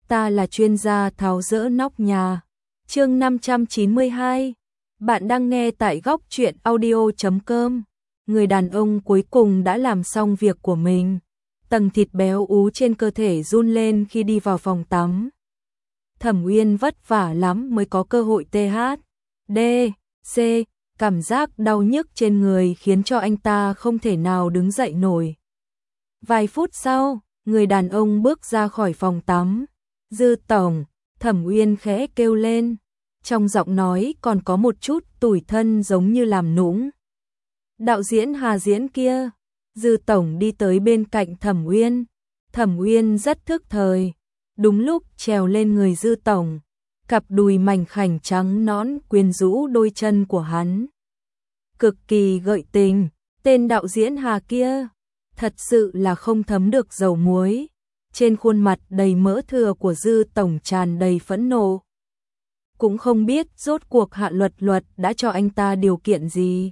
ta là chuyên gia tháo dỡ nóc nhà. Chương 592. Bạn đang nghe tại góc truyện audio.com. Người đàn ông cuối cùng đã làm xong việc của mình. Tầng thịt béo ú trên cơ thể run lên khi đi vào phòng tắm. Thẩm Uyên vất vả lắm mới có cơ hội THD, cảm giác đau nhức trên người khiến cho anh ta không thể nào đứng dậy nổi. Vài phút sau, người đàn ông bước ra khỏi phòng tắm. Dư tổng, Thẩm Uyên khẽ kêu lên. Trong giọng nói còn có một chút tủi thân giống như làm nũng. Đạo diễn Hà diễn kia. Dư tổng đi tới bên cạnh Thẩm Uyên. Thẩm Uyên rất thức thời. Đúng lúc trèo lên người Dư tổng. Cặp đùi mảnh khảnh trắng nõn quyến rũ đôi chân của hắn. Cực kỳ gợi tình, tên đạo diễn Hà kia. Thật sự là không thấm được dầu muối. Trên khuôn mặt đầy mỡ thừa của Dư tổng tràn đầy phẫn nộ. Cũng không biết rốt cuộc Hạ Luật đã cho anh ta điều kiện gì.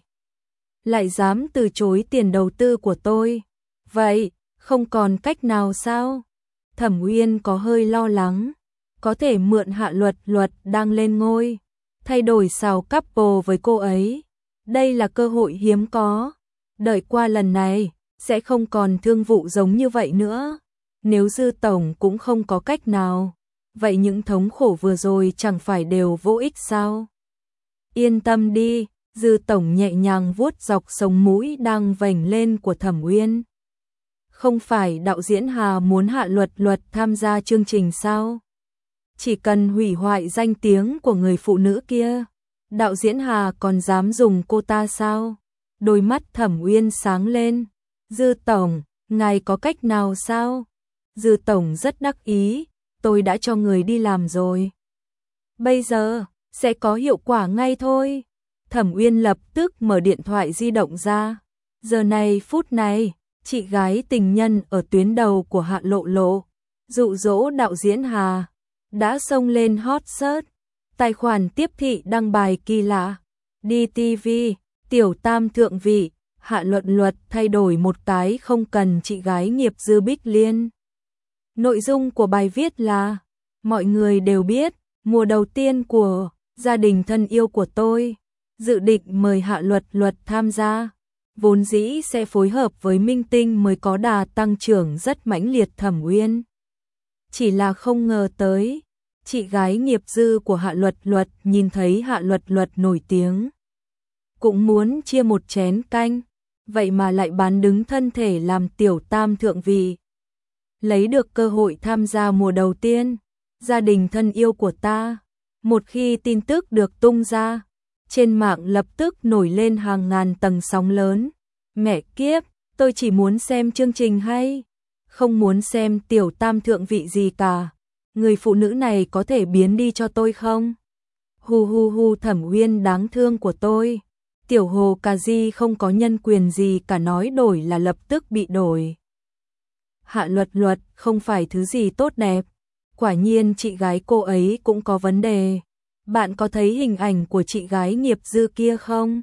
Lại dám từ chối tiền đầu tư của tôi. Vậy, không còn cách nào sao? Thẩm Uyên có hơi lo lắng. Có thể mượn Hạ Luật đang lên ngôi. Thay đổi xào couple với cô ấy. Đây là cơ hội hiếm có. Đợi qua lần này, sẽ không còn thương vụ giống như vậy nữa. Nếu Dư tổng cũng không có cách nào, vậy những thống khổ vừa rồi chẳng phải đều vô ích sao? Yên tâm đi, Dư tổng nhẹ nhàng vuốt dọc sống mũi đang vểnh lên của Thẩm Uyên. Không phải đạo diễn Hà muốn Hạ Luật tham gia chương trình sao? Chỉ cần hủy hoại danh tiếng của người phụ nữ kia, đạo diễn Hà còn dám dùng cô ta sao? Đôi mắt Thẩm Uyên sáng lên. Dư tổng, ngài có cách nào sao? Dư tổng rất đắc ý, tôi đã cho người đi làm rồi. Bây giờ, sẽ có hiệu quả ngay thôi. Thẩm Uyên lập tức mở điện thoại di động ra. Giờ này phút này, chị gái tình nhân ở tuyến đầu của Hạ Lộ, dụ dỗ đạo diễn Hà, đã xông lên hot search. Tài khoản tiếp thị đăng bài kỳ lạ. Đi TV, tiểu tam thượng vị, Hạ Luật thay đổi một cái không cần chị gái nghiệp dư Bích Liên. Nội dung của bài viết là: mọi người đều biết, mùa đầu tiên của gia đình thân yêu của tôi, dự định mời Hạ Luật tham gia. Vốn dĩ sẽ phối hợp với minh tinh mới có đà tăng trưởng rất mãnh liệt Thẩm Uyên. Chỉ là không ngờ tới, chị gái nghiệp dư của Hạ Luật nhìn thấy Hạ Luật nổi tiếng. Cũng muốn chia một chén canh, vậy mà lại bán đứng thân thể làm tiểu tam thượng vị. Lấy được cơ hội tham gia mùa đầu tiên, gia đình thân yêu của ta. Một khi tin tức được tung ra, trên mạng lập tức nổi lên hàng ngàn tầng sóng lớn. Mẹ kiếp, tôi chỉ muốn xem chương trình hay, không muốn xem tiểu tam thượng vị gì cả. Người phụ nữ này có thể biến đi cho tôi không? Hu Thẩm Uyên đáng thương của tôi. Tiểu Hồ Cà Di không có nhân quyền gì cả, nói đổi là lập tức bị đổi. Hạ Luật không phải thứ gì tốt đẹp. Quả nhiên chị gái cô ấy cũng có vấn đề. Bạn có thấy hình ảnh của chị gái nghiệp dư kia không?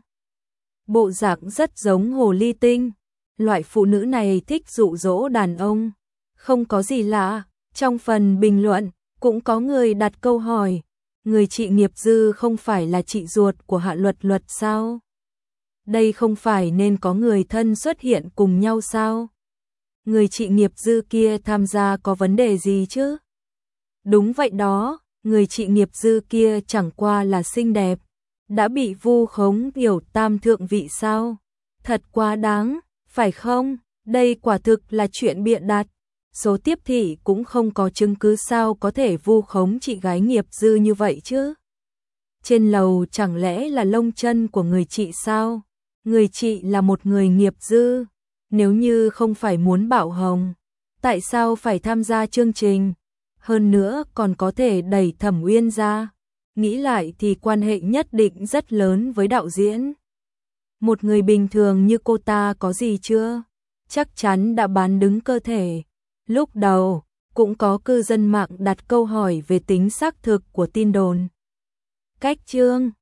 Bộ dạng rất giống hồ ly tinh. Loại phụ nữ này thích dụ dỗ đàn ông. Không có gì lạ. Trong phần bình luận cũng có người đặt câu hỏi: người chị nghiệp dư không phải là chị ruột của Hạ Luật sao? Đây không phải nên có người thân xuất hiện cùng nhau sao? Người chị nghiệp dư kia tham gia có vấn đề gì chứ? Đúng vậy đó, người chị nghiệp dư kia chẳng qua là xinh đẹp, đã bị vu khống tiểu tam thượng vị sao? Thật quá đáng, phải không? Đây quả thực là chuyện bịa đặt. Số tiếp thị cũng không có chứng cứ, sao có thể vu khống chị gái nghiệp dư như vậy chứ? Trên lầu chẳng lẽ là lông chân của người chị sao? Người chị là một người nghiệp dư. Nếu như không phải muốn bạo hồng, tại sao phải tham gia chương trình? Hơn nữa còn có thể đẩy Thẩm Uyên ra. Nghĩ lại thì quan hệ nhất định rất lớn với đạo diễn. Một người bình thường như cô ta có gì chưa? Chắc chắn đã bán đứng cơ thể. Lúc đầu, cũng có cư dân mạng đặt câu hỏi về tính xác thực của tin đồn. Cách chương